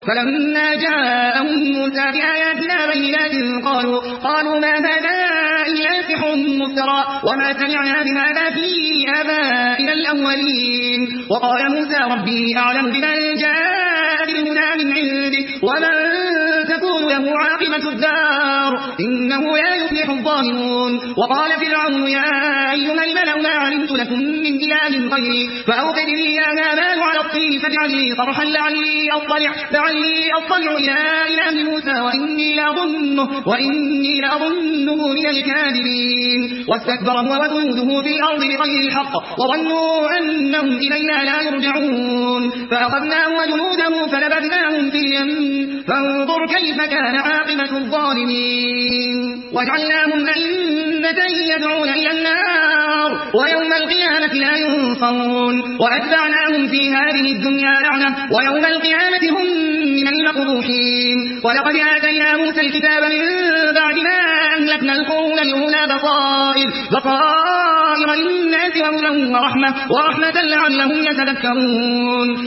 فلما جاءهم موسى بآياتنا بينات قالوا ما هذا إلا سحر مفترى وما سمعنا بهذا في آبائنا الأولين. وقال موسى ربي أعلم بمن جاء بالهدى من عنده ومن تكون له عاقبة الدار إنه لا يفلح الظالمون. وقال فرعون يا أيها الملأ ما علمت لكم من إله غيري فأوقد لي يا هامان على الطين فاجعل لي صرحا لعلي أطلع إلى إله موسى وإني لأظنه من الكاذبين. واستكبر هو وجنوده في الأرض بغير الحق وظنوا أنهم إلينا لا يرجعون فأخذناه وجنوده فنبذناهم في اليم فانظر كيف كان عاقبة الظالمين. وجعلناهم أئمة يدعون إلى النار ويوم القيامة لا ينصرون وأتبعناهم في هذه الدنيا لعنة ويوم القيامة هم من المقبوحين. ولقد آتينا موسى الكتاب من بعد ما أهلكنا القرون الأولى بصائر للناس وهدى ورحمة لعلهم يتذكرون.